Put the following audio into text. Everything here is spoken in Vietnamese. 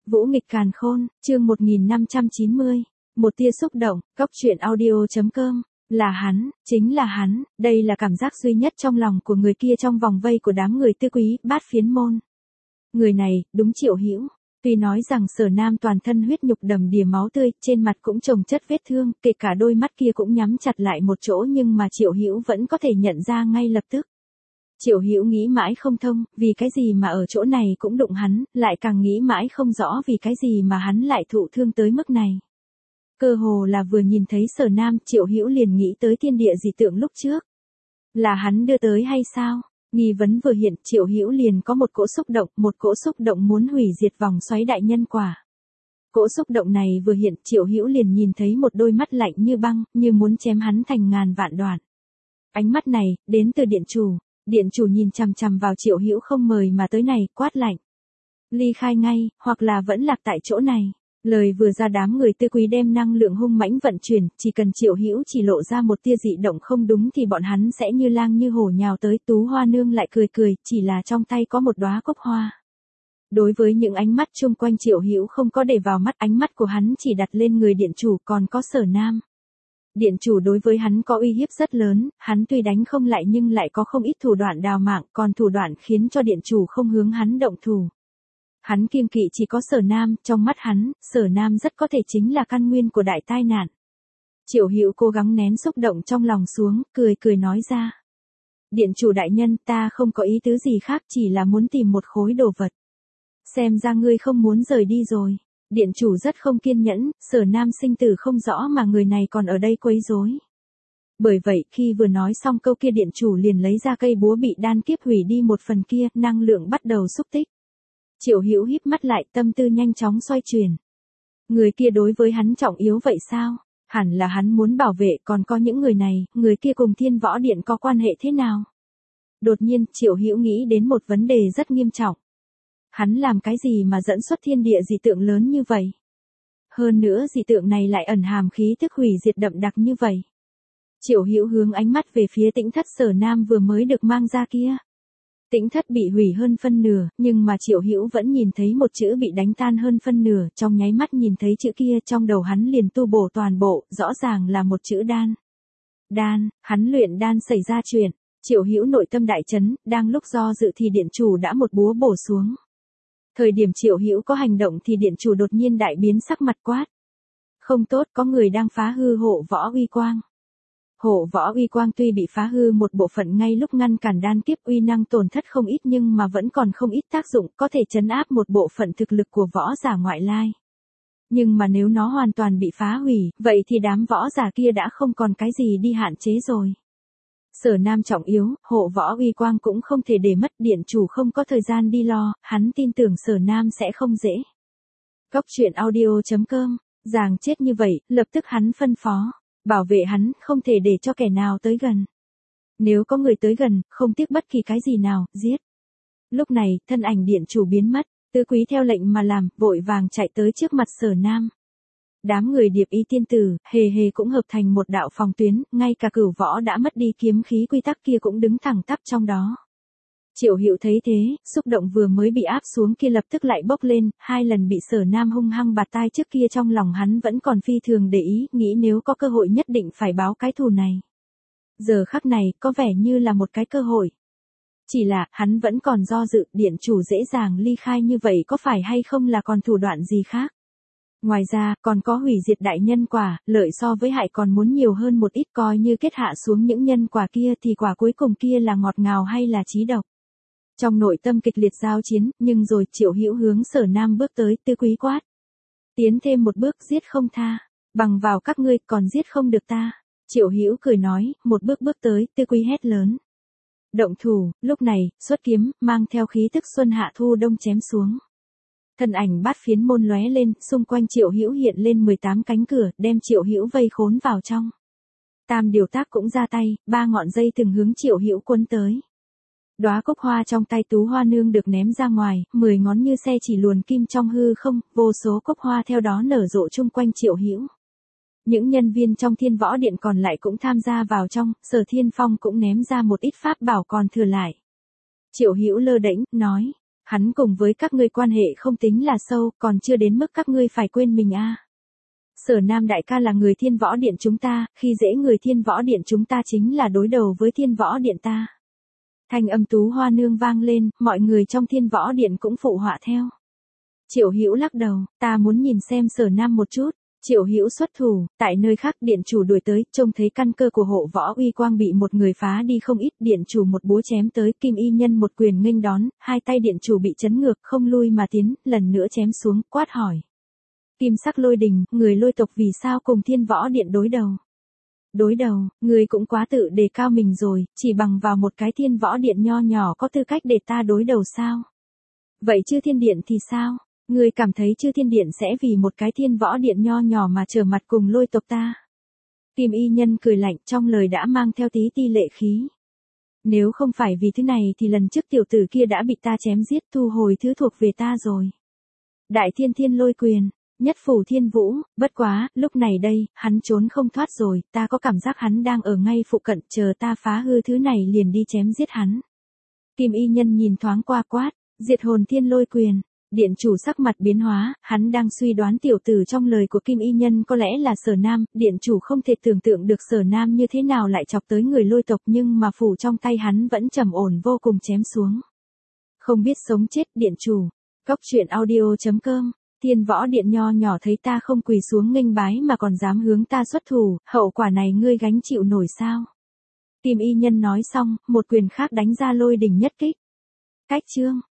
Vũ nghịch càn khôn, chương 1590. Một tia xúc động, góc truyện audio.com. Là hắn, chính là hắn, đây là cảm giác duy nhất trong lòng của người kia trong vòng vây của đám người Tư Quý, Bát Phiến môn. Người này, đúng Triệu Hữu. Tuy nói rằng Sở Nam toàn thân huyết nhục đầm đìa máu tươi, trên mặt cũng chồng chất vết thương, kể cả đôi mắt kia cũng nhắm chặt lại một chỗ, nhưng mà Triệu Hữu vẫn có thể nhận ra ngay lập tức. Triệu Hữu nghĩ mãi không thông, vì cái gì mà ở chỗ này cũng đụng hắn, lại càng nghĩ mãi không rõ vì cái gì mà hắn lại thụ thương tới mức này. Cơ hồ là vừa nhìn thấy Sở Nam, Triệu Hữu liền nghĩ tới thiên địa dị tượng lúc trước. Là hắn đưa tới hay sao? Nghi vấn vừa hiện, Triệu Hữu liền có một cỗ xúc động muốn hủy diệt vòng xoáy đại nhân quả. Cỗ xúc động này vừa hiện, Triệu Hữu liền nhìn thấy một đôi mắt lạnh như băng, như muốn chém hắn thành ngàn vạn đoạn. Ánh mắt này, đến từ điện chủ. Điện chủ nhìn chằm chằm vào Triệu Hữu không mời mà tới này, quát lạnh. Ly khai ngay, hoặc là vẫn lạc tại chỗ này. Lời vừa ra, đám người Tư Quý đem năng lượng hung mãnh vận chuyển, chỉ cần Triệu Hữu chỉ lộ ra một tia dị động không đúng thì bọn hắn sẽ như lang như hổ nhào tới. Tú Hoa Nương lại cười cười, chỉ là trong tay có một đóa cúc hoa. Đối với những ánh mắt chung quanh, Triệu Hữu không có để vào mắt, ánh mắt của hắn chỉ đặt lên người điện chủ, còn có Sở Nam. Điện chủ đối với hắn có uy hiếp rất lớn, hắn tuy đánh không lại nhưng lại có không ít thủ đoạn đào mạng, còn thủ đoạn khiến cho điện chủ không hướng hắn động thủ. Hắn kiêng kỵ chỉ có Sở Nam, trong mắt hắn, Sở Nam rất có thể chính là căn nguyên của đại tai nạn. Triệu Hữu cố gắng nén xúc động trong lòng xuống, cười nói ra. Điện chủ đại nhân, ta không có ý tứ gì khác, chỉ là muốn tìm một khối đồ vật. Xem ra ngươi không muốn rời đi rồi. Điện chủ rất không kiên nhẫn, Sở Nam sinh tử không rõ mà người này còn ở đây quấy rối. Bởi vậy, khi vừa nói xong câu kia, điện chủ liền lấy ra cây búa bị đan kiếp hủy đi một phần kia, năng lượng bắt đầu xúc tích. Triệu Hữu híp mắt lại, tâm tư nhanh chóng xoay chuyển. Người kia đối với hắn trọng yếu vậy sao? Hẳn là hắn muốn bảo vệ, còn có những người này, người kia cùng Thiên Võ Điện có quan hệ thế nào? Đột nhiên, Triệu Hữu nghĩ đến một vấn đề rất nghiêm trọng. Hắn làm cái gì mà dẫn xuất thiên địa dị tượng lớn như vậy? Hơn nữa dị tượng này lại ẩn hàm khí tức hủy diệt đậm đặc như vậy. Triệu Hữu hướng ánh mắt về phía Tĩnh Thất Sở Nam vừa mới được mang ra kia. Tĩnh Thất bị hủy hơn phân nửa, nhưng mà Triệu Hữu vẫn nhìn thấy một chữ bị đánh tan hơn phân nửa, trong nháy mắt nhìn thấy chữ kia, trong đầu hắn liền tu bổ toàn bộ, rõ ràng là một chữ đan. Đan, hắn luyện đan xảy ra chuyện. Triệu Hữu nội tâm đại chấn, đang lúc do dự thì điện chủ đã một búa bổ xuống. Thời điểm Triệu Hữu có hành động thì điện chủ đột nhiên đại biến sắc mặt, quát. Không tốt, có người đang phá hư hộ võ uy quang. Hộ võ uy quang tuy bị phá hư một bộ phận ngay lúc ngăn cản đan kiếp, uy năng tổn thất không ít nhưng mà vẫn còn không ít tác dụng, có thể trấn áp một bộ phận thực lực của võ giả ngoại lai. Nhưng mà nếu nó hoàn toàn bị phá hủy, vậy thì đám võ giả kia đã không còn cái gì đi hạn chế rồi. Sở Nam trọng yếu, hộ võ uy quang cũng không thể để mất, điện chủ không có thời gian đi lo, hắn tin tưởng Sở Nam sẽ không dễ. Góc truyện audio.com, Giàng chết như vậy, lập tức hắn phân phó. Bảo vệ hắn, không thể để cho kẻ nào tới gần. Nếu có người tới gần, không tiếc bất kỳ cái gì nào, giết. Lúc này, thân ảnh điện chủ biến mất, Tư Quý theo lệnh mà làm, vội vàng chạy tới trước mặt Sở Nam. Đám người Điệp Y tiên tử, hề cũng hợp thành một đạo phòng tuyến, ngay cả Cửu Võ đã mất đi kiếm khí quy tắc kia cũng đứng thẳng tắp trong đó. Triệu Hữu thấy thế, xúc động vừa mới bị áp xuống kia lập tức lại bốc lên, 2 lần bị Sở Nam hung hăng bạt tai trước kia, trong lòng hắn vẫn còn phi thường để ý, nghĩ nếu có cơ hội nhất định phải báo cái thù này. Giờ khắc này, có vẻ như là một cái cơ hội. Chỉ là, hắn vẫn còn do dự, điện chủ dễ dàng ly khai như vậy có phải hay không là còn thủ đoạn gì khác. Ngoài ra, còn có hủy diệt đại nhân quả, lợi so với hại còn muốn nhiều hơn một ít, coi như kết hạ xuống những nhân quả kia thì quả cuối cùng kia là ngọt ngào hay là chí độc. Trong nội tâm kịch liệt giao chiến, nhưng rồi Triệu Hữu hướng Sở Nam bước tới, Tư Quý quát. Tiến thêm một bước, giết không tha. Bằng vào các ngươi, còn giết không được ta. Triệu Hữu cười nói, một bước bước tới, Tư Quý hét lớn. Động thủ, lúc này, xuất kiếm, mang theo khí tức xuân hạ thu đông chém xuống. Thân ảnh Bát Phiến môn lóe lên, xung quanh Triệu Hữu hiện lên 18 cánh cửa, đem Triệu Hữu vây khốn vào trong. Tam Điều Tác cũng ra tay, 3 ngọn dây từng hướng Triệu Hữu cuốn tới. Đóa cúc hoa trong tay Tú Hoa Nương được ném ra ngoài, 10 ngón như xe chỉ luồn kim trong hư không, vô số cúc hoa theo đó nở rộ chung quanh Triệu Hữu. Những nhân viên trong Thiên Võ Điện còn lại cũng tham gia vào trong, Sở Thiên Phong cũng ném ra một ít pháp bảo còn thừa lại. Triệu Hữu lơ đễnh, nói, Hắn cùng với các ngươi quan hệ không tính là sâu, còn chưa đến mức các ngươi phải quên mình a. Sở Nam đại ca là người Thiên Võ Điện chúng ta, khi dễ người Thiên Võ Điện chúng ta chính là đối đầu với Thiên Võ Điện ta. Thanh âm Tú Hoa nương vang lên, mọi người trong Thiên Võ Điện cũng phụ họa theo. Triệu Hữu lắc đầu, ta muốn nhìn xem Sở Nam một chút. Triệu Hữu xuất thủ, tại nơi khác điện chủ đuổi tới, trông thấy căn cơ của Hộ Võ Uy Quang bị một người phá đi không ít, điện chủ một búa chém tới, Kim Y Nhân một quyền nghênh đón, hai tay điện chủ bị chấn ngược, không lui mà tiến, lần nữa chém xuống, quát hỏi. Kim Sắc Lôi Đình, người Lôi tộc vì sao cùng Thiên Võ Điện đối đầu? Đối đầu, người cũng quá tự đề cao mình rồi, chỉ bằng vào một cái Thiên Võ Điện nho nhỏ có tư cách để ta đối đầu sao? Vậy Chư Thiên Điện thì sao? Ngươi cảm thấy Chư Thiên Điện sẽ vì một cái Thiên Võ Điện nho nhỏ mà trở mặt cùng Lôi tộc ta? Kim Y Nhân cười lạnh, trong lời đã mang theo tí ti lệ khí. Nếu không phải vì thứ này thì lần trước tiểu tử kia đã bị ta chém giết, thu hồi thứ thuộc về ta rồi. Đại Thiên Thiên Lôi Quyền, nhất phủ Thiên Vũ, bất quá, lúc này đây, hắn trốn không thoát rồi, ta có cảm giác hắn đang ở ngay phụ cận, chờ ta phá hư thứ này liền đi chém giết hắn. Kim Y Nhân nhìn thoáng qua quát, diệt hồn Thiên Lôi Quyền. Điện chủ sắc mặt biến hóa, hắn đang suy đoán tiểu tử trong lời của Kim Y Nhân có lẽ là Sở Nam, điện chủ không thể tưởng tượng được Sở Nam như thế nào lại chọc tới người Lôi tộc, nhưng mà phủ trong tay hắn vẫn trầm ổn vô cùng chém xuống. Không biết sống chết, điện chủ. Cóc truyện audio.com. Thiên Võ Điện nho nhỏ thấy ta không quỳ xuống nghênh bái mà còn dám hướng ta xuất thủ, hậu quả này ngươi gánh chịu nổi sao? Kim Y Nhân nói xong, một quyền khác đánh ra lôi đình nhất kích. Cách chương